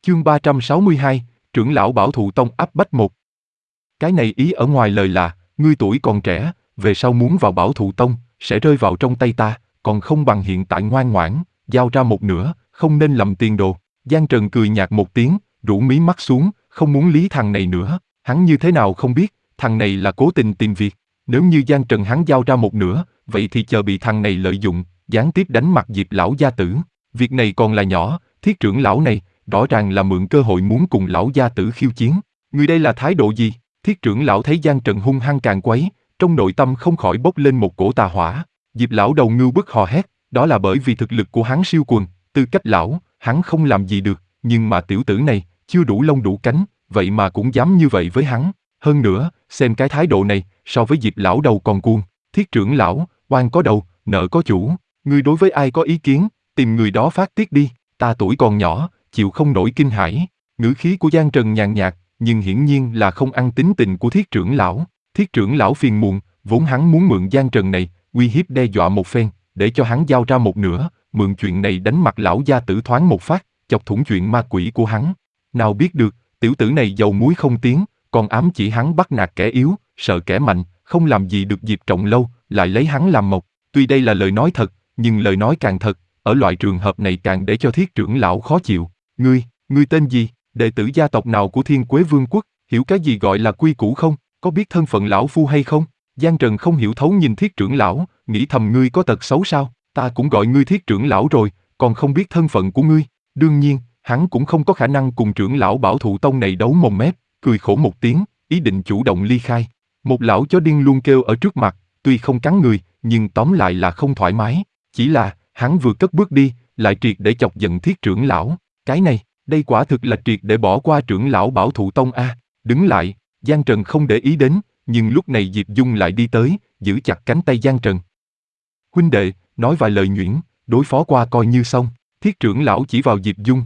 Chương 362, trưởng lão Bảo Thụ Tông áp bách một. Cái này ý ở ngoài lời là, ngươi tuổi còn trẻ, về sau muốn vào Bảo Thụ Tông, sẽ rơi vào trong tay ta, còn không bằng hiện tại ngoan ngoãn, giao ra một nửa, không nên lầm tiền đồ. Giang Trần cười nhạt một tiếng, rũ mí mắt xuống, không muốn lý thằng này nữa, hắn như thế nào không biết, thằng này là cố tình tìm việc. Nếu như Giang Trần hắn giao ra một nửa, vậy thì chờ bị thằng này lợi dụng, gián tiếp đánh mặt Diệp lão gia tử. Việc này còn là nhỏ, Thiết trưởng lão này, rõ ràng là mượn cơ hội muốn cùng lão gia tử khiêu chiến. Người đây là thái độ gì? Thiết trưởng lão thấy Giang Trần hung hăng càng quấy, trong nội tâm không khỏi bốc lên một cổ tà hỏa. Diệp lão đầu ngưu bức hò hét, đó là bởi vì thực lực của hắn siêu quần, tư cách lão, hắn không làm gì được, nhưng mà tiểu tử này, chưa đủ lông đủ cánh, vậy mà cũng dám như vậy với hắn. Hơn nữa, xem cái thái độ này, so với Diệp lão đầu còn cuồng. Thiết trưởng lão, oan có đầu, nợ có chủ, ngươi đối với ai có ý kiến, tìm người đó phát tiết đi, ta tuổi còn nhỏ, chịu không nổi kinh hãi. Ngữ khí của Giang Trần nhàn nhạt, nhưng hiển nhiên là không ăn tính tình của Thiết trưởng lão. Thiết trưởng lão phiền muộn, vốn hắn muốn mượn Giang Trần này, uy hiếp đe dọa một phen, để cho hắn giao ra một nửa, mượn chuyện này đánh mặt lão gia tử thoáng một phát, chọc thủng chuyện ma quỷ của hắn. Nào biết được, tiểu tử này dầu muối không tiến, còn ám chỉ hắn bắt nạt kẻ yếu, sợ kẻ mạnh, không làm gì được Diệp Trọng Lâu, lại lấy hắn làm mộc. Tuy đây là lời nói thật, nhưng lời nói càng thật, ở loại trường hợp này càng để cho Thiết trưởng lão khó chịu. Ngươi tên gì, đệ tử gia tộc nào của Thiên Quế Vương quốc, hiểu cái gì gọi là quy củ không, có biết thân phận lão phu hay không? Giang Trần không hiểu thấu nhìn Thiết trưởng lão, nghĩ thầm ngươi có tật xấu sao, ta cũng gọi ngươi Thiết trưởng lão rồi, còn không biết thân phận của ngươi. Đương nhiên, hắn cũng không có khả năng cùng trưởng lão Bảo Thụ Tông này đấu mồm mép, cười khổ một tiếng, ý định chủ động ly khai. Một lão chó điên luôn kêu ở trước mặt, tuy không cắn người, nhưng tóm lại là không thoải mái. Chỉ là, hắn vừa cất bước đi, lại triệt để chọc giận Thiết trưởng lão. Cái này, đây quả thực là triệt để bỏ qua trưởng lão Bảo Thụ Tông a. Đứng lại, Giang Trần không để ý đến, nhưng lúc này Diệp Dung lại đi tới, giữ chặt cánh tay Giang Trần. Huynh đệ, nói vài lời nhuyễn, đối phó qua coi như xong. Thiết trưởng lão chỉ vào Diệp Dung.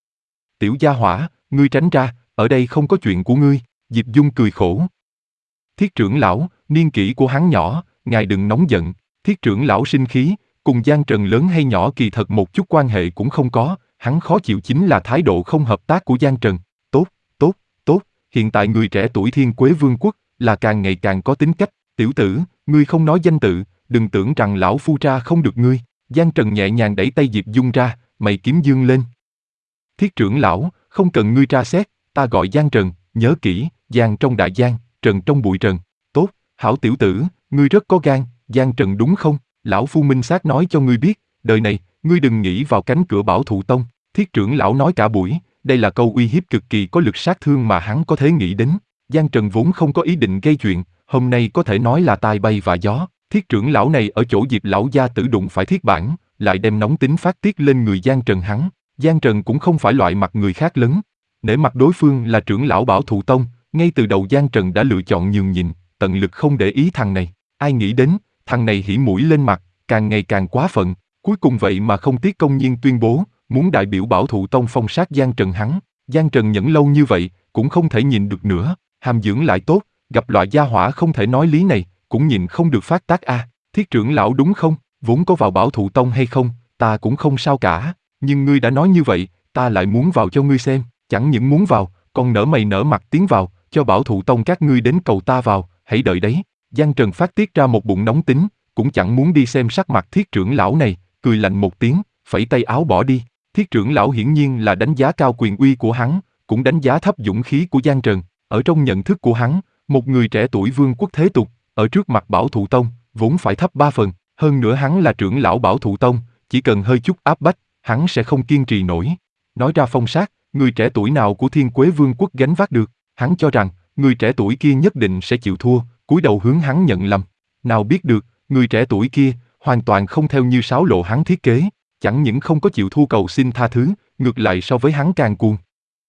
Tiểu gia hỏa, ngươi tránh ra, ở đây không có chuyện của ngươi. Diệp Dung cười khổ. Thiết trưởng lão, niên kỷ của hắn nhỏ, ngài đừng nóng giận. Thiết trưởng lão sinh khí, cùng Giang Trần lớn hay nhỏ kỳ thật một chút quan hệ cũng không có, hắn khó chịu chính là thái độ không hợp tác của Giang Trần. Tốt, hiện tại người trẻ tuổi Thiên Quế Vương quốc là càng ngày càng có tính cách. Tiểu tử, ngươi không nói danh tự, đừng tưởng rằng lão phu tra không được ngươi. Giang Trần nhẹ nhàng đẩy tay Diệp Dung ra, mày kiếm dương lên. Thiết trưởng lão, không cần ngươi tra xét, ta gọi Giang Trần, nhớ kỹ, Giang trong đại giang, Trần trong bụi trần. Tốt, hảo tiểu tử, ngươi rất có gan, Giang Trần đúng không? Lão phu minh xác nói cho ngươi biết, đời này, ngươi đừng nghĩ vào cánh cửa Bảo Thụ Tông. Thiết trưởng lão nói cả buổi, đây là câu uy hiếp cực kỳ có lực sát thương mà hắn có thể nghĩ đến. Giang Trần vốn không có ý định gây chuyện, hôm nay có thể nói là tai bay và gió. Thiết trưởng lão này ở chỗ Diệp lão gia tử đụng phải thiết bản, lại đem nóng tính phát tiết lên người Giang Trần hắn. Giang Trần cũng không phải loại mặt người khác lớn, nể mặt đối phương là trưởng lão Bảo Thụ Tông, ngay từ đầu Giang Trần đã lựa chọn nhường nhịn, tận lực không để ý thằng này. Ai nghĩ đến, thằng này hỉ mũi lên mặt, càng ngày càng quá phận, cuối cùng vậy mà không tiếc công nhiên tuyên bố, muốn đại biểu Bảo Thụ Tông phong sát Giang Trần hắn. Giang Trần nhẫn lâu như vậy, cũng không thể nhìn được nữa, hàm dưỡng lại tốt, gặp loại gia hỏa không thể nói lý này, cũng nhìn không được phát tác a. Thiết trưởng lão đúng không, vốn có vào Bảo Thụ Tông hay không, ta cũng không sao cả, nhưng ngươi đã nói như vậy, ta lại muốn vào cho ngươi xem, chẳng những muốn vào, còn nở mày nở mặt tiến vào, cho Bảo Thụ Tông các ngươi đến cầu ta vào, hãy đợi đấy. Giang Trần phát tiết ra một bụng nóng tính, cũng chẳng muốn đi xem sắc mặt Thiết trưởng lão này, cười lạnh một tiếng, phẩy tay áo bỏ đi. Thiết trưởng lão hiển nhiên là đánh giá cao quyền uy của hắn, cũng đánh giá thấp dũng khí của Giang Trần. Ở trong nhận thức của hắn, một người trẻ tuổi vương quốc thế tục, ở trước mặt Bảo Thụ Tông, vốn phải thấp 3 phần, hơn nữa hắn là trưởng lão Bảo Thụ Tông, chỉ cần hơi chút áp bách, hắn sẽ không kiên trì nổi. Nói ra phong sát, người trẻ tuổi nào của Thiên Quế Vương quốc gánh vác được, hắn cho rằng, người trẻ tuổi kia nhất định sẽ chịu thua, cúi đầu hướng hắn nhận lầm. Nào biết được, người trẻ tuổi kia, hoàn toàn không theo như sáo lộ hắn thiết kế, chẳng những không có chịu thua cầu xin tha thứ, ngược lại so với hắn càng cuồng.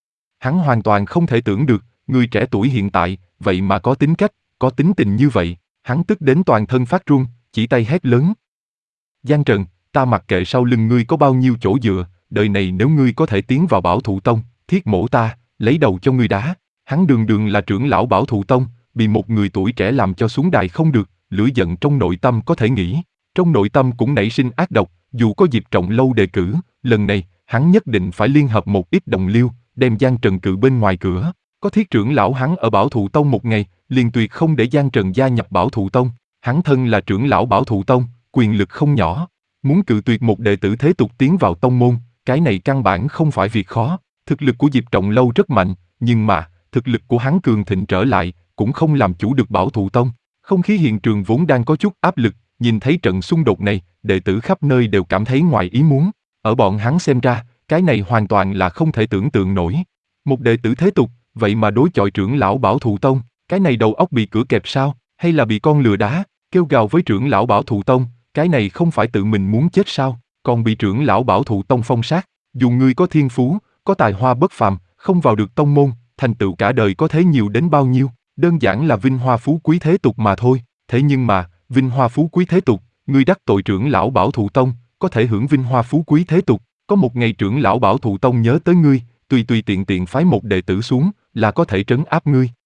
Hắn hoàn toàn không thể tưởng được, người trẻ tuổi hiện tại, vậy mà có tính cách, có tính tình như vậy, hắn tức đến toàn thân phát run, chỉ tay hét lớn. Giang Trần, ta mặc kệ sau lưng ngươi có bao nhiêu chỗ dựa, đời này nếu ngươi có thể tiến vào Bảo Thụ Tông, thiết mổ ta, lấy đầu cho ngươi đá. Hắn đường đường là trưởng lão Bảo Thụ Tông, bị một người tuổi trẻ làm cho xuống đài không được, lửa giận trong nội tâm có thể nghĩ. Trong nội tâm cũng nảy sinh ác độc, dù có Diệp Trọng Lâu đề cử, lần này, hắn nhất định phải liên hợp một ít đồng liêu, đem Giang Trần cự bên ngoài cửa. Có Thiết trưởng lão hắn ở Bảo Thụ Tông một ngày, liền tuyệt không để Giang Trần gia nhập Bảo Thụ Tông. Hắn thân là trưởng lão Bảo Thụ Tông, quyền lực không nhỏ. Muốn cự tuyệt một đệ tử thế tục tiến vào tông môn, cái này căn bản không phải việc khó. Thực lực của Diệp Trọng Lâu rất mạnh, nhưng mà, thực lực của hắn cường thịnh trở lại, cũng không làm chủ được Bảo Thụ Tông. Không khí hiện trường vốn đang có chút áp lực, nhìn thấy trận xung đột này, đệ tử khắp nơi đều cảm thấy ngoài ý muốn. Ở bọn hắn xem ra, cái này hoàn toàn là không thể tưởng tượng nổi. Một đệ tử thế tục, vậy mà đối chọi trưởng lão Bảo Thụ Tông, cái này đầu óc bị cửa kẹp sao, hay là bị con lừa đá, kêu gào với trưởng lão Bảo Thụ Tông, cái này không phải tự mình muốn chết sao, còn bị trưởng lão Bảo Thụ Tông phong sát. Dù ngươi có thiên phú, có tài hoa bất phàm, không vào được tông môn, thành tựu cả đời có thế nhiều đến bao nhiêu, đơn giản là vinh hoa phú quý thế tục mà thôi. Thế nhưng mà, vinh hoa phú quý thế tục, ngươi đắc tội trưởng lão Bảo Thụ Tông, có thể hưởng vinh hoa phú quý thế tục, có một ngày trưởng lão Bảo Thụ Tông nhớ tới ngươi, tùy tùy tiện tiện phái một đệ tử xuống, là có thể trấn áp ngươi.